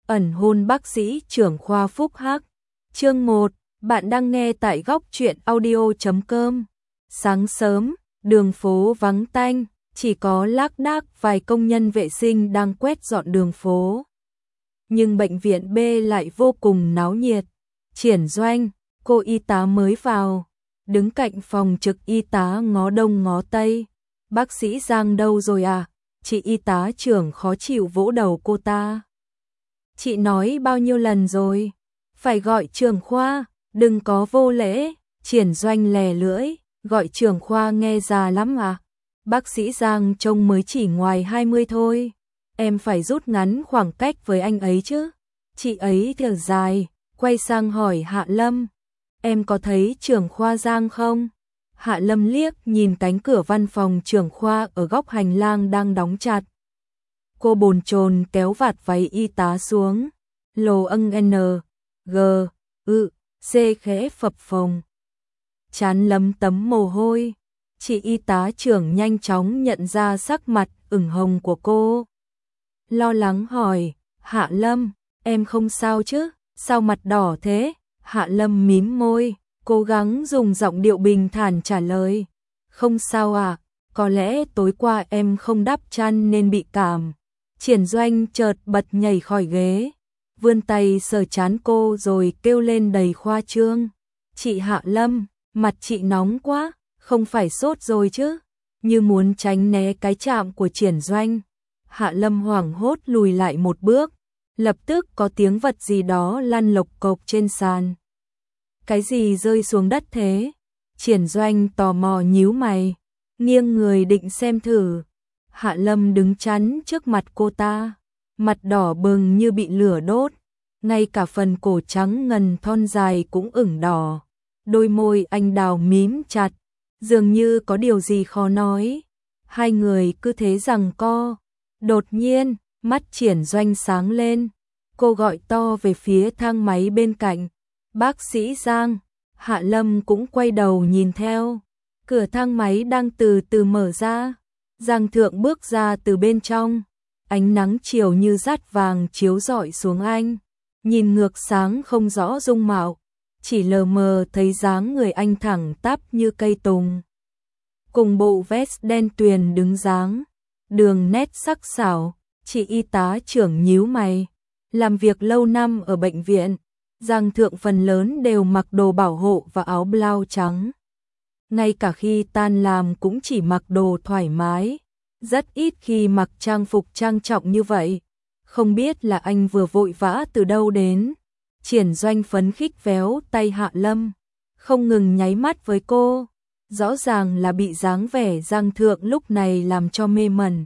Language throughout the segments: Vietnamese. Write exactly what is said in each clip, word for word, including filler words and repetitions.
ẩn hôn bác sĩ trưởng khoa Phúc Hắc. Chương một, bạn đang nghe tại góc truyện audio chấm com. Sáng sớm, đường phố vắng tanh, chỉ có lác đác vài công nhân vệ sinh đang quét dọn đường phố. Nhưng bệnh viện B lại vô cùng náo nhiệt. Triển Doanh, cô y tá mới vào, đứng cạnh phòng trực y tá ngó đông ngó tây. Bác sĩ Giang đâu rồi à? Chị y tá trưởng khó chịu vỗ đầu cô ta. Chị nói bao nhiêu lần rồi? Phải gọi trưởng khoa, đừng có vô lễ. Triển Doanh lè lưỡi, gọi trưởng khoa nghe già lắm à? Bác sĩ Giang trông mới chỉ ngoài hai mươi thôi. Em phải rút ngắn khoảng cách với anh ấy chứ. Chị ấy thở dài, quay sang hỏi Hạ Lâm. Em có thấy trưởng khoa Giang không? Hạ Lâm liếc nhìn cánh cửa văn phòng trưởng khoa ở góc hành lang đang đóng chặt. Cô bồn chồn kéo vạt váy y tá xuống. Lồ âng N, G, ư, C khẽ phập phồng. Chán lấm tấm mồ hôi. Chị y tá trưởng nhanh chóng nhận ra sắc mặt ửng hồng của cô. Lo lắng hỏi, Hạ Lâm, em không sao chứ? Sao mặt đỏ thế? Hạ Lâm mím môi, cố gắng dùng giọng điệu bình thản trả lời. Không sao à, có lẽ tối qua em không đắp chăn nên bị cảm. Triển Doanh chợt bật nhảy khỏi ghế, vươn tay sờ trán cô rồi kêu lên đầy khoa trương. Chị Hạ Lâm, mặt chị nóng quá, không phải sốt rồi chứ? Như muốn tránh né cái chạm của Triển Doanh. Hạ Lâm hoảng hốt lùi lại một bước, lập tức có tiếng vật gì đó lăn lộc cộc trên sàn. Cái gì rơi xuống đất thế? Triển Doanh tò mò nhíu mày, nghiêng người định xem thử. Hạ Lâm đứng chắn trước mặt cô ta, mặt đỏ bừng như bị lửa đốt, ngay cả phần cổ trắng ngần thon dài cũng ửng đỏ. Đôi môi anh đào mím chặt, dường như có điều gì khó nói. Hai người cứ thế giằng co. Đột nhiên, mắt Triển Doanh sáng lên, cô gọi to về phía thang máy bên cạnh. Bác sĩ Giang. Hạ Lâm cũng quay đầu nhìn theo. Cửa thang máy đang từ từ mở ra. Giang Thượng bước ra từ bên trong. Ánh nắng chiều như dát vàng chiếu rọi xuống anh. Nhìn ngược sáng không rõ dung mạo, chỉ lờ mờ thấy dáng người anh thẳng tắp như cây tùng. Cùng bộ vest đen tuyền đứng dáng, đường nét sắc sảo. Chị y tá trưởng nhíu mày. Làm việc lâu năm ở bệnh viện, Giang Thượng phần lớn đều mặc đồ bảo hộ và áo blau trắng. Ngay cả khi tan làm cũng chỉ mặc đồ thoải mái, rất ít khi mặc trang phục trang trọng như vậy. Không biết là anh vừa vội vã từ đâu đến. Triển Doanh phấn khích véo tay Hạ Lâm, không ngừng nháy mắt với cô. Rõ ràng là bị dáng vẻ Giang Thượng lúc này làm cho mê mẩn.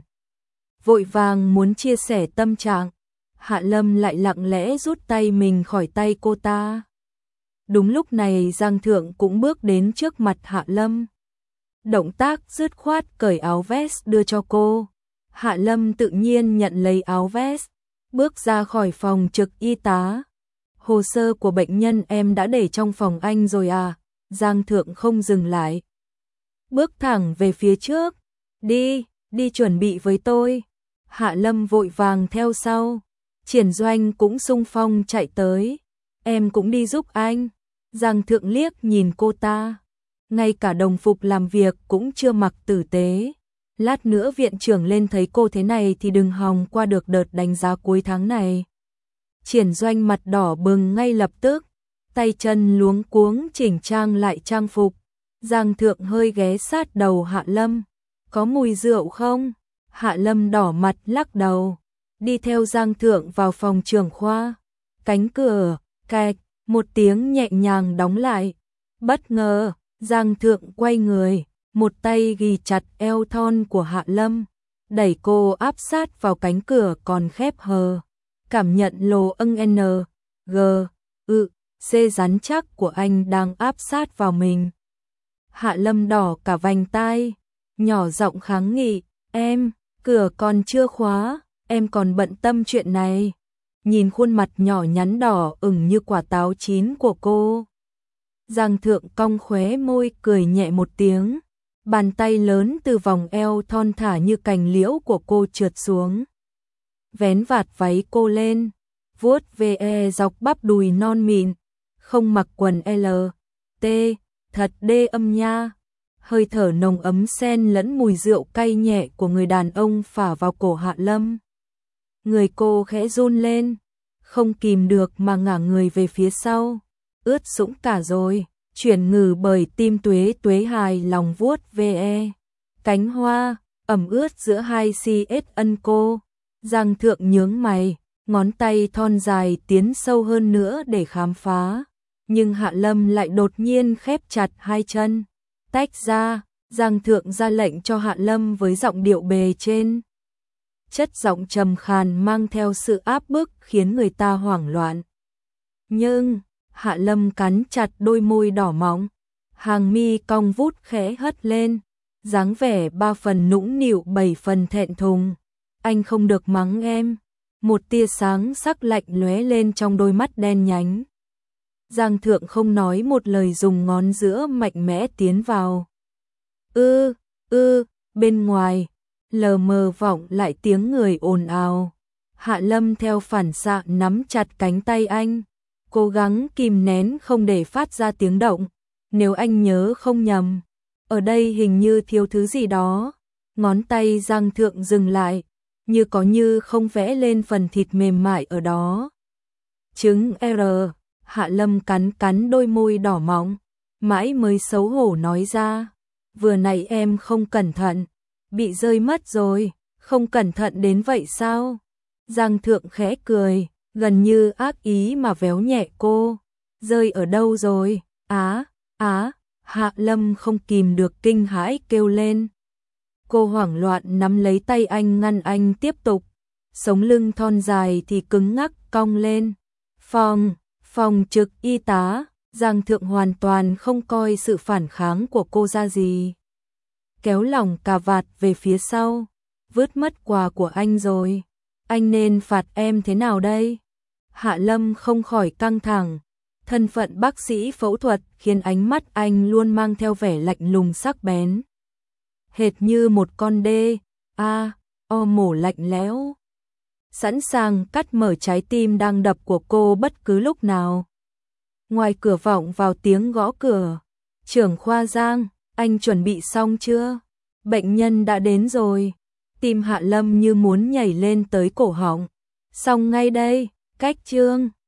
Vội vàng muốn chia sẻ tâm trạng, Hạ Lâm lại lặng lẽ rút tay mình khỏi tay cô ta. Đúng lúc này Giang Thượng cũng bước đến trước mặt Hạ Lâm. Động tác dứt khoát cởi áo vest đưa cho cô. Hạ Lâm tự nhiên nhận lấy áo vest, bước ra khỏi phòng trực y tá. Hồ sơ của bệnh nhân em đã để trong phòng anh rồi à? Giang Thượng không dừng lại, bước thẳng về phía trước. Đi, đi chuẩn bị với tôi. Hạ Lâm vội vàng theo sau. Triển Doanh cũng xung phong chạy tới. Em cũng đi giúp anh. Giang Thượng liếc nhìn cô ta. Ngay cả đồng phục làm việc cũng chưa mặc tử tế. Lát nữa viện trưởng lên thấy cô thế này thì đừng hòng qua được đợt đánh giá cuối tháng này. Triển Doanh mặt đỏ bừng ngay lập tức, tay chân luống cuống chỉnh trang lại trang phục. Giang Thượng hơi ghé sát đầu Hạ Lâm. Có mùi rượu không? Hạ Lâm đỏ mặt lắc đầu, đi theo Giang Thượng vào phòng trưởng khoa. Cánh cửa, kẹt, một tiếng nhẹ nhàng đóng lại. Bất ngờ, Giang Thượng quay người, một tay ghi chặt eo thon của Hạ Lâm, đẩy cô áp sát vào cánh cửa còn khép hờ. Cảm nhận lồ âng N, G, ư, C rắn chắc của anh đang áp sát vào mình. Hạ Lâm đỏ cả vành tai, nhỏ giọng kháng nghị, em, cửa còn chưa khóa, em còn bận tâm chuyện này. Nhìn khuôn mặt nhỏ nhắn đỏ ửng như quả táo chín của cô, Giang Thượng cong khóe môi cười nhẹ một tiếng. Bàn tay lớn từ vòng eo thon thả như cành liễu của cô trượt xuống, vén vạt váy cô lên, vuốt ve dọc bắp đùi non mịn, không mặc quần L, T, thật đê âm nha. Hơi thở nồng ấm xen lẫn mùi rượu cay nhẹ của người đàn ông phả vào cổ Hạ Lâm. Người cô khẽ run lên, không kìm được mà ngả người về phía sau, ướt sũng cả rồi, chuyển ngừ bởi tim Tuế Tuế hài lòng vuốt ve cánh hoa, ẩm ướt giữa hai si ết ân cô. Giang Thượng nhướng mày, ngón tay thon dài tiến sâu hơn nữa để khám phá, nhưng Hạ Lâm lại đột nhiên khép chặt hai chân, tách ra. Giang Thượng ra lệnh cho Hạ Lâm với giọng điệu bề trên, chất giọng trầm khàn mang theo sự áp bức khiến người ta hoảng loạn. Nhưng Hạ Lâm cắn chặt đôi môi đỏ mọng, hàng mi cong vút khẽ hất lên, dáng vẻ ba phần nũng nịu bảy phần thẹn thùng. Anh không được mắng em. Một tia sáng sắc lạnh lóe lên trong đôi mắt đen nhánh. Giang Thượng không nói một lời, dùng ngón giữa mạnh mẽ tiến vào. Ư, ư, bên ngoài, lờ mờ vọng lại tiếng người ồn ào. Hạ Lâm theo phản xạ nắm chặt cánh tay anh, cố gắng kìm nén không để phát ra tiếng động. Nếu anh nhớ không nhầm, ở đây hình như thiếu thứ gì đó. Ngón tay Giang Thượng dừng lại, như có như không vẽ lên phần thịt mềm mại ở đó. Trứng R. Hạ Lâm cắn cắn đôi môi đỏ mọng, mãi mới xấu hổ nói ra. Vừa nãy em không cẩn thận, bị rơi mất rồi. Không cẩn thận đến vậy sao? Giang Thượng khẽ cười, gần như ác ý mà véo nhẹ cô. Rơi ở đâu rồi? Á, á, Hạ Lâm không kìm được kinh hãi kêu lên. Cô hoảng loạn nắm lấy tay anh ngăn anh tiếp tục. Sống lưng thon dài thì cứng ngắc cong lên. Phòng, phòng trực y tá. Giang Thượng hoàn toàn không coi sự phản kháng của cô ra gì. Kéo lỏng cà vạt về phía sau. Vứt mất quà của anh rồi. Anh nên phạt em thế nào đây? Hạ Lâm không khỏi căng thẳng. Thân phận bác sĩ phẫu thuật khiến ánh mắt anh luôn mang theo vẻ lạnh lùng sắc bén. Hệt như một con đê, a, o mổ lạnh lẽo. Sẵn sàng cắt mở trái tim đang đập của cô bất cứ lúc nào. Ngoài cửa vọng vào tiếng gõ cửa. Trưởng khoa Giang, anh chuẩn bị xong chưa? Bệnh nhân đã đến rồi. Tim Hạ Lâm như muốn nhảy lên tới cổ họng. Xong ngay đây, cách chương.